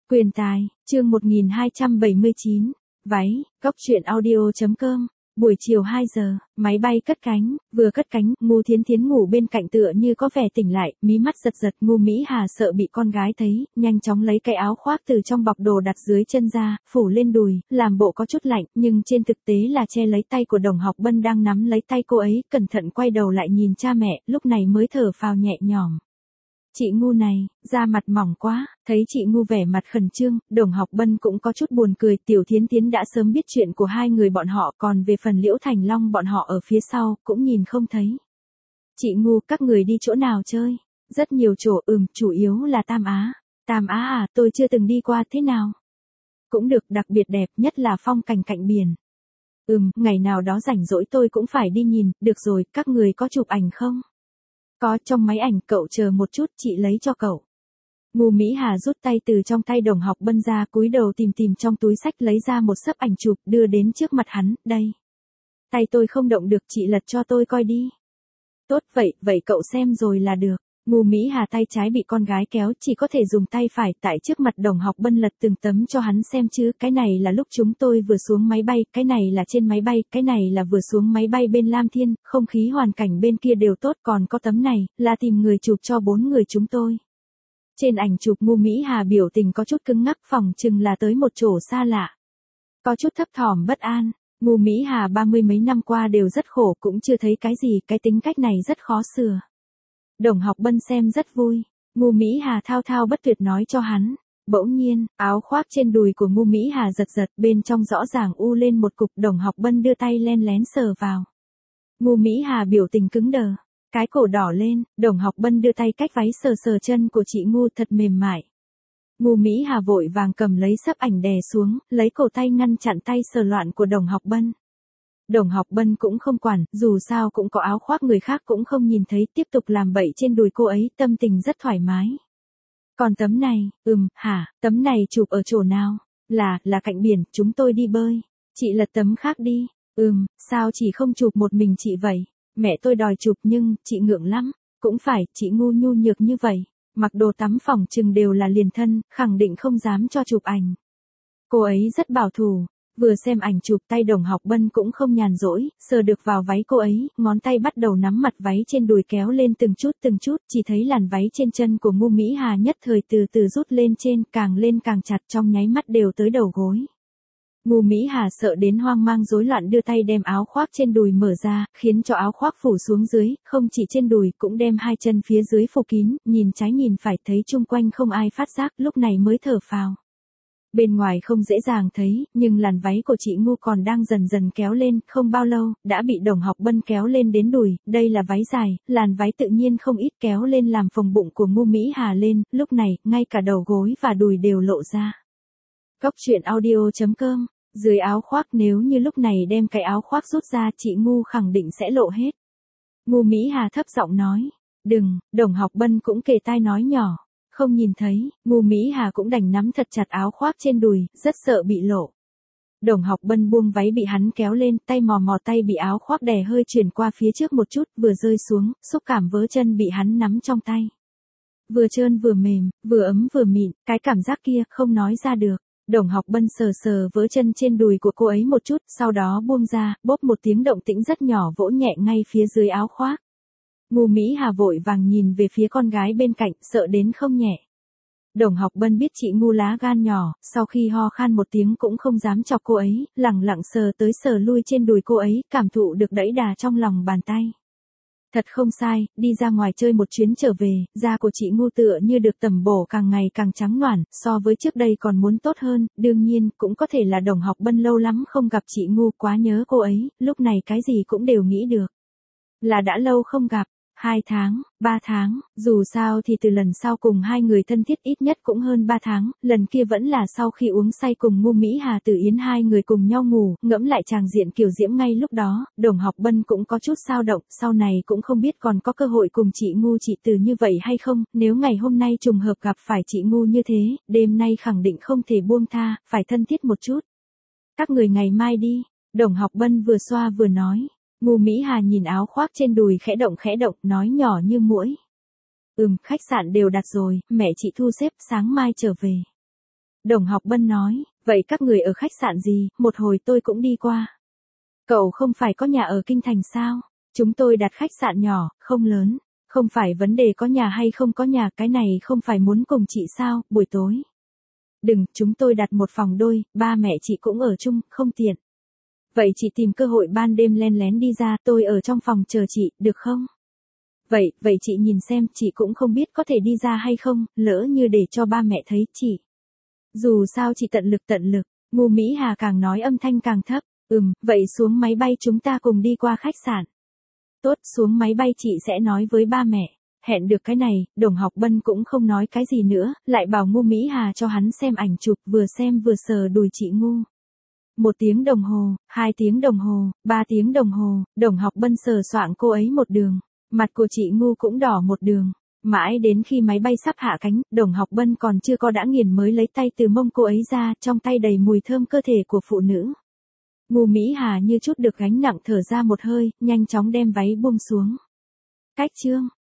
Quyền tài, chương 1279, váy, góc truyện audio.com, buổi chiều 2 giờ, máy bay cất cánh, vừa cất cánh, Ngô Thiến Thiến ngủ bên cạnh tựa như có vẻ tỉnh lại, mí mắt giật giật, Ngô Mỹ Hà sợ bị con gái thấy, nhanh chóng lấy cái áo khoác từ trong bọc đồ đặt dưới chân ra, phủ lên đùi, làm bộ có chút lạnh, nhưng trên thực tế là che lấy tay của Đồng Học Bân đang nắm lấy tay cô ấy, cẩn thận quay đầu lại nhìn cha mẹ, lúc này mới thở phào nhẹ nhõm. Chị Ngu này, da mặt mỏng quá, thấy chị Ngu vẻ mặt khẩn trương, Đồng Học Bân cũng có chút buồn cười, Tiểu Thiến Thiến đã sớm biết chuyện của hai người bọn họ, còn về phần Liễu Thành Long bọn họ ở phía sau, cũng nhìn không thấy. Chị Ngu, các người đi chỗ nào chơi? Rất nhiều chỗ, chủ yếu là Tam Á. Tam Á à, tôi chưa từng đi qua, thế nào? Cũng được, đặc biệt đẹp, nhất là phong cảnh cạnh biển. Ngày nào đó rảnh rỗi tôi cũng phải đi nhìn, được rồi, các người có chụp ảnh không? Có, trong máy ảnh, cậu chờ một chút, chị lấy cho cậu. Ngô Mỹ Hà rút tay từ trong tay Đồng Học Bân ra, cúi đầu tìm trong túi sách lấy ra một xấp ảnh chụp, đưa đến trước mặt hắn, đây. Tay tôi không động được, chị lật cho tôi coi đi. Tốt vậy cậu xem rồi là được. Ngô Mỹ Hà tay trái bị con gái kéo, chỉ có thể dùng tay phải, tại trước mặt Đồng Học Bân lật từng tấm cho hắn xem chứ, cái này là lúc chúng tôi vừa xuống máy bay, cái này là trên máy bay, cái này là vừa xuống máy bay bên Lam Thiên, không khí hoàn cảnh bên kia đều tốt, còn có tấm này, là tìm người chụp cho 4 người chúng tôi. Trên ảnh chụp Ngô Mỹ Hà biểu tình có chút cứng ngắc, phỏng chừng là tới một chỗ xa lạ. Có chút thấp thỏm bất an. Ngô Mỹ Hà 30 mấy năm qua đều rất khổ, cũng chưa thấy cái gì, cái tính cách này rất khó sửa. Đồng Học Bân xem rất vui. Ngô Mỹ Hà thao thao bất tuyệt nói cho hắn. Bỗng nhiên, áo khoác trên đùi của Ngô Mỹ Hà giật giật, bên trong rõ ràng u lên một cục, Đồng Học Bân đưa tay len lén sờ vào. Ngô Mỹ Hà biểu tình cứng đờ, cái cổ đỏ lên, Đồng Học Bân đưa tay cách váy sờ chân của chị Ngô thật mềm mại. Ngô Mỹ Hà vội vàng cầm lấy xấp ảnh đè xuống, lấy cổ tay ngăn chặn tay sờ loạn của Đồng Học Bân. Đồng Học Bân cũng không quản, dù sao cũng có áo khoác người khác cũng không nhìn thấy, tiếp tục làm bậy trên đùi cô ấy, tâm tình rất thoải mái. Còn tấm này, tấm này chụp ở chỗ nào? Là cạnh biển, chúng tôi đi bơi. Chị lật tấm khác đi. Sao chị không chụp một mình chị vậy? Mẹ tôi đòi chụp nhưng, chị ngượng lắm. Cũng phải, chị ngu nhu nhược như vậy. Mặc đồ tắm phỏng chừng đều là liền thân, khẳng định không dám cho chụp ảnh. Cô ấy rất bảo thủ. Vừa xem ảnh chụp, tay Đồng Học Bân cũng không nhàn rỗi, sờ được vào váy cô ấy, ngón tay bắt đầu nắm mặt váy trên đùi kéo lên từng chút, chỉ thấy làn váy trên chân của Ngô Mỹ Hà nhất thời từ từ rút lên trên, càng lên càng chặt, trong nháy mắt đều tới đầu gối. Ngô Mỹ Hà sợ đến hoang mang rối loạn, đưa tay đem áo khoác trên đùi mở ra, khiến cho áo khoác phủ xuống dưới, không chỉ trên đùi, cũng đem hai chân phía dưới phủ kín, nhìn trái nhìn phải, thấy chung quanh không ai phát giác, lúc này mới thở phào. Bên ngoài không dễ dàng thấy, nhưng làn váy của chị Ngu còn đang dần dần kéo lên, không bao lâu, đã bị Đồng Học Bân kéo lên đến đùi, đây là váy dài, làn váy tự nhiên không ít kéo lên làm phồng bụng của Ngô Mỹ Hà lên, lúc này, ngay cả đầu gối và đùi đều lộ ra. Góc truyện audio.com, dưới áo khoác, nếu như lúc này đem cái áo khoác rút ra, chị Ngu khẳng định sẽ lộ hết. Ngô Mỹ Hà thấp giọng nói, đừng, Đồng Học Bân cũng kề tai nói nhỏ. Không nhìn thấy, Ngô Mỹ Hà cũng đành nắm thật chặt áo khoác trên đùi, rất sợ bị lộ. Đồng Học Bân buông váy bị hắn kéo lên, tay mò tay bị áo khoác đè hơi chuyển qua phía trước một chút, vừa rơi xuống, xúc cảm vớ chân bị hắn nắm trong tay. Vừa trơn vừa mềm, vừa ấm vừa mịn, cái cảm giác kia không nói ra được. Đồng Học Bân sờ vớ chân trên đùi của cô ấy một chút, sau đó buông ra, bốp một tiếng, động tĩnh rất nhỏ vỗ nhẹ ngay phía dưới áo khoác. Ngô Mỹ Hà vội vàng nhìn về phía con gái bên cạnh, sợ đến không nhẹ. Đồng Học Bân biết chị Ngu lá gan nhỏ, sau khi ho khan một tiếng cũng không dám chọc cô ấy, lẳng lặng sờ tới sờ lui trên đùi cô ấy, cảm thụ được đẫy đà trong lòng bàn tay. Thật không sai, đi ra ngoài chơi một chuyến trở về, da của chị Ngu tựa như được tẩm bổ càng ngày càng trắng nõn, so với trước đây còn muốn tốt hơn, đương nhiên, cũng có thể là Đồng Học Bân lâu lắm không gặp chị Ngu, quá nhớ cô ấy, lúc này cái gì cũng đều nghĩ được. Là đã lâu không gặp. 2 tháng, 3 tháng, dù sao thì từ lần sau cùng hai người thân thiết ít nhất cũng hơn 3 tháng, lần kia vẫn là sau khi uống say cùng Ngô Mỹ Hà Từ Yến hai người cùng nhau ngủ, ngẫm lại tràng diện kiểu diễm ngay lúc đó, Đồng Học Bân cũng có chút dao động, sau này cũng không biết còn có cơ hội cùng chị Ngu chị Từ như vậy hay không, nếu ngày hôm nay trùng hợp gặp phải chị Ngu như thế, đêm nay khẳng định không thể buông tha, phải thân thiết một chút. Các người ngày mai đi, Đồng Học Bân vừa xoa vừa nói. Ngô Mỹ Hà nhìn áo khoác trên đùi khẽ động, nói nhỏ như muỗi. Khách sạn đều đặt rồi, mẹ chị thu xếp, sáng mai trở về. Đồng Học Bân nói, vậy các người ở khách sạn gì, một hồi tôi cũng đi qua. Cậu không phải có nhà ở Kinh Thành sao? Chúng tôi đặt khách sạn nhỏ, không lớn. Không phải vấn đề có nhà hay không có nhà, cái này không phải muốn cùng chị sao, buổi tối. Đừng, chúng tôi đặt một phòng đôi, ba mẹ chị cũng ở chung, không tiện. Vậy chị tìm cơ hội ban đêm len lén đi ra, tôi ở trong phòng chờ chị, được không? Vậy chị nhìn xem, chị cũng không biết có thể đi ra hay không, lỡ như để cho ba mẹ thấy chị. Dù sao chị tận lực, Ngô Mỹ Hà càng nói âm thanh càng thấp, vậy xuống máy bay chúng ta cùng đi qua khách sạn. Tốt, xuống máy bay chị sẽ nói với ba mẹ. Hẹn được cái này, Đồng Học Bân cũng không nói cái gì nữa, lại bảo Ngô Mỹ Hà cho hắn xem ảnh chụp, vừa xem vừa sờ đùi chị Ngô. 1 tiếng đồng hồ, 2 tiếng đồng hồ, 3 tiếng đồng hồ, Đồng Học Bân sờ soạng cô ấy một đường. Mặt của chị Ngô cũng đỏ một đường. Mãi đến khi máy bay sắp hạ cánh, Đồng Học Bân còn chưa có đã nghiền mới lấy tay từ mông cô ấy ra, trong tay đầy mùi thơm cơ thể của phụ nữ. Ngô Mỹ Hà như chút được gánh nặng thở ra một hơi, nhanh chóng đem váy buông xuống. Cách chương